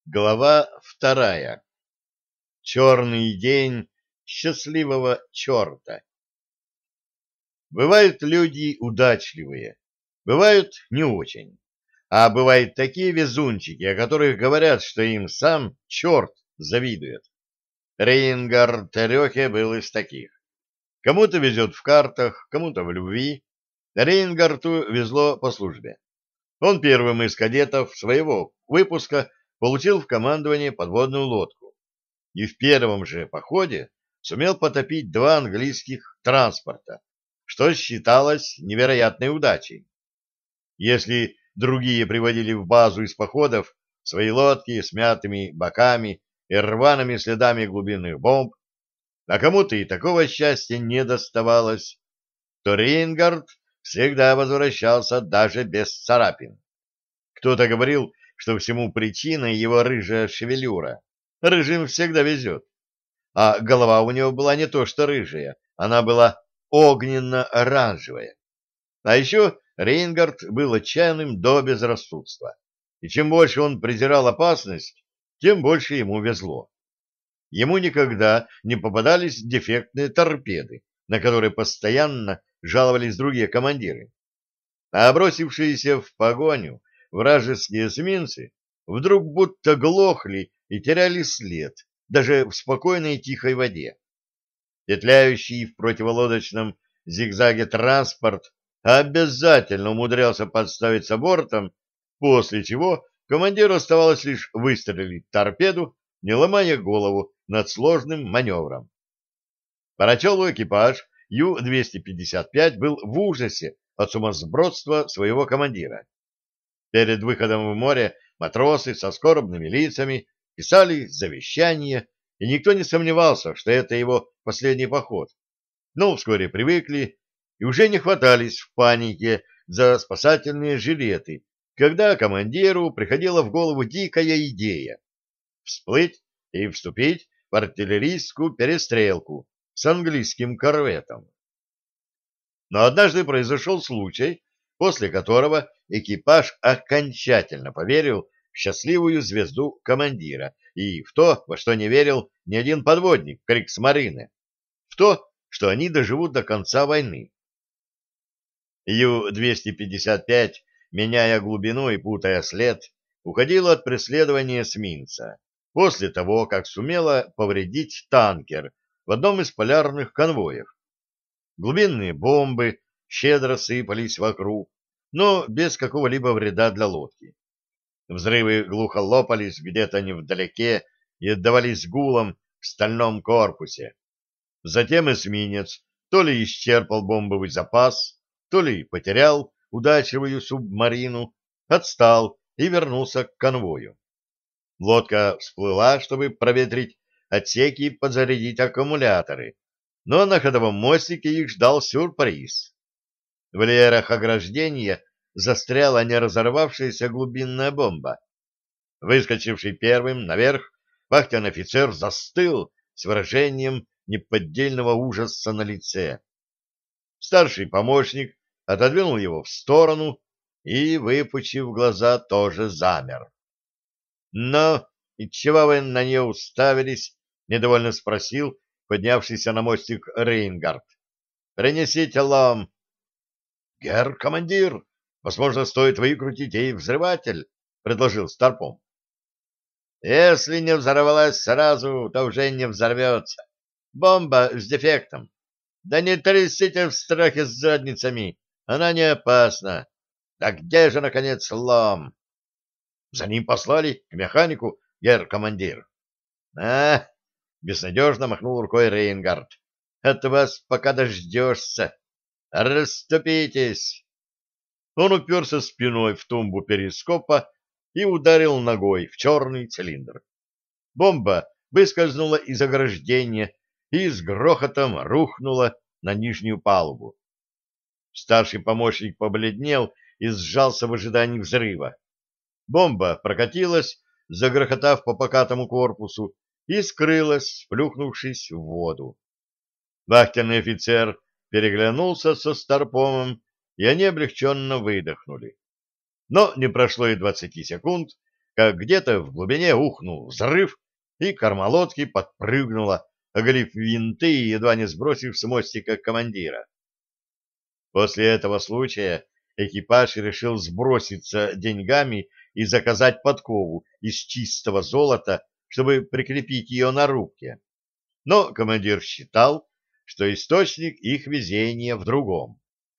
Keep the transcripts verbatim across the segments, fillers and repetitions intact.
Глава вторая. Черный день счастливого черта. Бывают люди удачливые, бывают не очень, а бывают такие везунчики, о которых говорят, что им сам черт завидует. Рейнгард Терехе был из таких. Кому-то везет в картах, кому-то в любви. Рейнгарту везло по службе. Он первым из кадетов своего выпуска получил в командование подводную лодку и в первом же походе сумел потопить два английских транспорта, что считалось невероятной удачей. Если другие приводили в базу из походов свои лодки с мятыми боками и рваными следами глубинных бомб, а кому-то и такого счастья не доставалось, то Рейнгард всегда возвращался даже без царапин. Кто-то говорил, что всему причиной его рыжая шевелюра. Рыжим всегда везет. А голова у него была не то что рыжая, она была огненно-оранжевая. А еще Рейнгард был отчаянным до безрассудства. И чем больше он презирал опасность, тем больше ему везло. Ему никогда не попадались дефектные торпеды, на которые постоянно жаловались другие командиры. А бросившиеся в погоню вражеские эсминцы вдруг будто глохли и теряли след, даже в спокойной тихой воде. Петляющий в противолодочном зигзаге транспорт обязательно умудрялся подставиться бортом, после чего командиру оставалось лишь выстрелить торпеду, не ломая голову над сложным маневром. Парачелый экипаж Ю двести пятьдесят пять был в ужасе от сумасбродства своего командира. Перед выходом в море матросы со скорбными лицами писали завещание, и никто не сомневался, что это его последний поход. Но вскоре привыкли и уже не хватались в панике за спасательные жилеты, когда командиру приходила в голову дикая идея всплыть и вступить в артиллерийскую перестрелку с английским корветом. Но однажды произошел случай, после которого экипаж окончательно поверил в счастливую звезду командира и в то, во что не верил ни один подводник Криксмарины, в то, что они доживут до конца войны. Ю двести пятьдесят пять, меняя глубину и путая след, уходила от преследования эсминца после того, как сумела повредить танкер в одном из полярных конвоев. Глубинные бомбы щедро сыпались вокруг, но без какого-либо вреда для лодки. Взрывы глухо лопались где-то невдалеке и отдавались гулом в стальном корпусе. Затем эсминец то ли исчерпал бомбовый запас, то ли потерял удачливую субмарину, отстал и вернулся к конвою. Лодка всплыла, чтобы проветрить отсеки и подзарядить аккумуляторы, но на ходовом мостике их ждал сюрприз. В леерах ограждения застряла не разорвавшаяся глубинная бомба. Выскочивший первым наверх, вахтенный офицер застыл с выражением неподдельного ужаса на лице. Старший помощник отодвинул его в сторону и, выпучив глаза, тоже замер. — Но и чего вы на нее уставились? — недовольно спросил поднявшийся на мостик Рейнгард. — Принесите лом. — Герр командир, возможно, стоит выкрутить ей взрыватель, — предложил Старпом. — Если не взорвалась сразу, то уже не взорвется. Бомба с дефектом. Да не трясите в страхе с задницами, она не опасна. Да где же, наконец, лом? — За ним послали к механику, герр командир. — А, — безнадежно махнул рукой Рейнгард, — от вас пока дождешься. Расступитесь. Он уперся спиной в тумбу перископа и ударил ногой в черный цилиндр. Бомба выскользнула из ограждения и с грохотом рухнула на нижнюю палубу. Старший помощник побледнел и сжался в ожидании взрыва. Бомба прокатилась, загрохотав по покатому корпусу, и скрылась, плюхнувшись в воду. Вахтенный офицер переглянулся со Старпомом, и они облегченно выдохнули. Но не прошло и двадцати секунд, как где-то в глубине ухнул взрыв, и корма лодки подпрыгнула, оголив винты и едва не сбросив с мостика командира. После этого случая экипаж решил сброситься деньгами и заказать подкову из чистого золота, чтобы прикрепить ее на рубке. Но командир считал, что источник их везения в другом.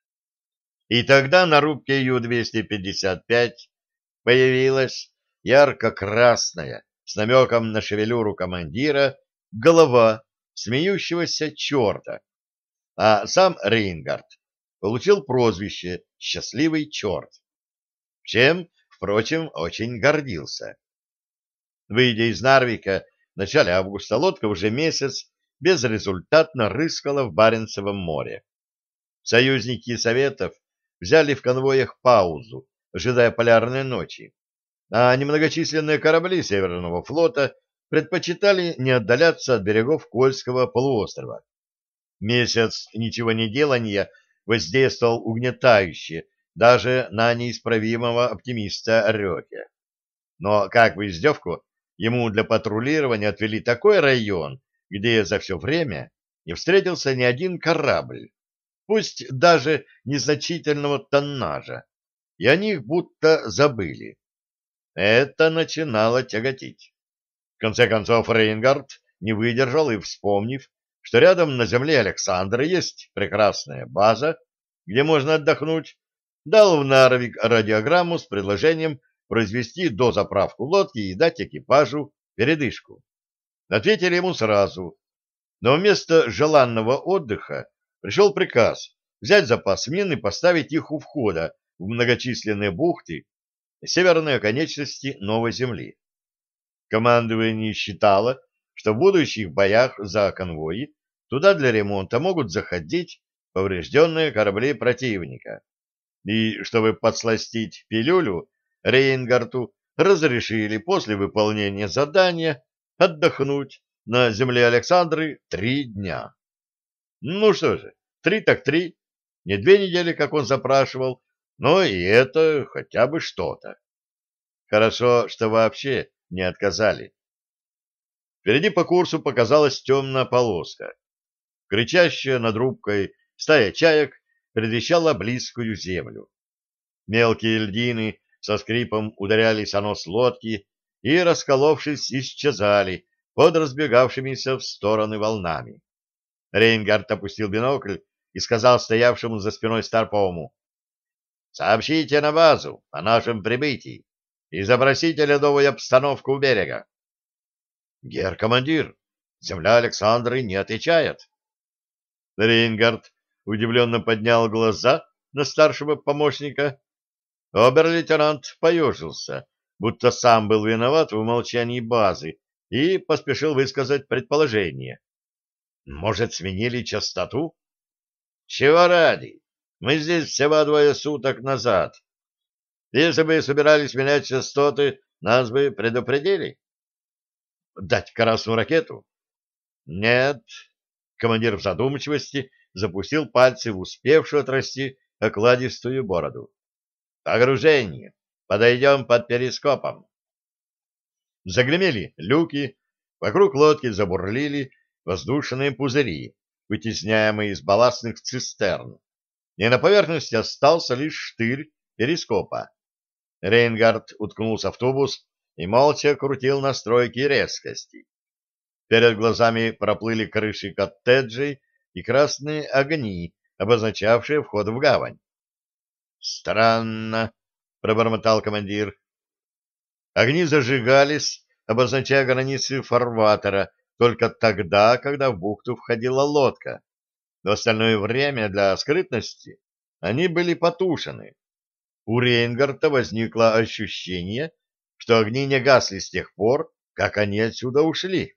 И тогда на рубке Ю двести пятьдесят пять появилась ярко-красная, с намеком на шевелюру командира, голова смеющегося черта, а сам Рейнгард получил прозвище «Счастливый черт», чем, впрочем, очень гордился. Выйдя из Нарвика в начале августа, лодка уже месяц безрезультатно рыскала в Баренцевом море. Союзники Советов взяли в конвоях паузу, ожидая полярной ночи, а немногочисленные корабли Северного флота предпочитали не отдаляться от берегов Кольского полуострова. Месяц ничего не делания воздействовал угнетающе даже на неисправимого оптимиста Рёке. Но, как в издевку, ему для патрулирования отвели такой район, где за все время не встретился ни один корабль, пусть даже незначительного тоннажа, и о них будто забыли. Это начинало тяготить. В конце концов, Рейнгард не выдержал и, вспомнив, что рядом на земле Александра есть прекрасная база, где можно отдохнуть, дал в Нарвик радиограмму с предложением произвести дозаправку лодки и дать экипажу передышку. Ответили ему сразу, но вместо желанного отдыха пришел приказ взять запас мин и поставить их у входа в многочисленные бухты северной оконечности Новой Земли. Командование считало, что в будущих боях за конвои туда для ремонта могут заходить поврежденные корабли противника. И, чтобы подсластить пилюлю, Рейнгарту разрешили после выполнения задания отдохнуть на земле Александры три дня. Ну что же, три так три, не две недели, как он запрашивал, но и это хотя бы что-то. Хорошо, что вообще не отказали. Впереди по курсу показалась темная полоска. Кричащая над рубкой стая чаек предвещала близкую землю. Мелкие льдины со скрипом ударялись о нос лодки и, расколовшись, исчезали под разбегавшимися в стороны волнами. Рейнгард опустил бинокль и сказал стоявшему за спиной Старпову: «Сообщите на базу о нашем прибытии и запросите ледовую обстановку у берега». «Гер командир, земля Александры не отвечает». Рейнгард удивленно поднял глаза на старшего помощника. Обер-лейтенант поежился, будто сам был виноват в умолчании базы, и поспешил высказать предположение. «Может, сменили частоту?» «Чего ради? Мы здесь всего двое суток назад. Если бы собирались менять частоты, нас бы предупредили». «Дать красную ракету?» «Нет». Командир в задумчивости запустил пальцы в успевшую отрасти окладистую бороду. «Погружение. Подойдем под перископом». Загремели люки, вокруг лодки забурлили воздушные пузыри, вытесняемые из балластных цистерн, и на поверхности остался лишь штырь перископа. Рейнгард уткнулся в тубус и молча крутил настройки резкости. Перед глазами проплыли крыши коттеджей и красные огни, обозначавшие вход в гавань. «Странно», — пробормотал командир. Огни зажигались, обозначая границы фарватера, только тогда, когда в бухту входила лодка. В остальное время для скрытности они были потушены. У Рейнгарта возникло ощущение, что огни не гасли с тех пор, как они отсюда ушли.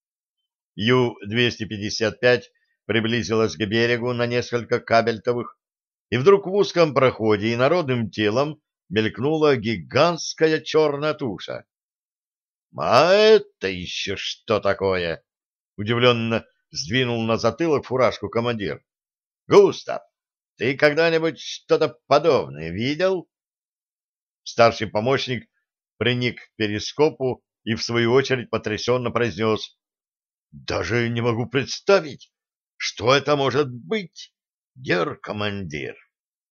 Ю двести пятьдесят пять приблизилась к берегу на несколько кабельтовых, и вдруг в узком проходе инородным телом мелькнула гигантская черная туша. — А это еще что такое? — удивленно сдвинул на затылок фуражку командир. — Густав, ты когда-нибудь что-то подобное видел? Старший помощник приник к перископу и, в свою очередь, потрясенно произнес: «Даже не могу представить, что это может быть, гер командир».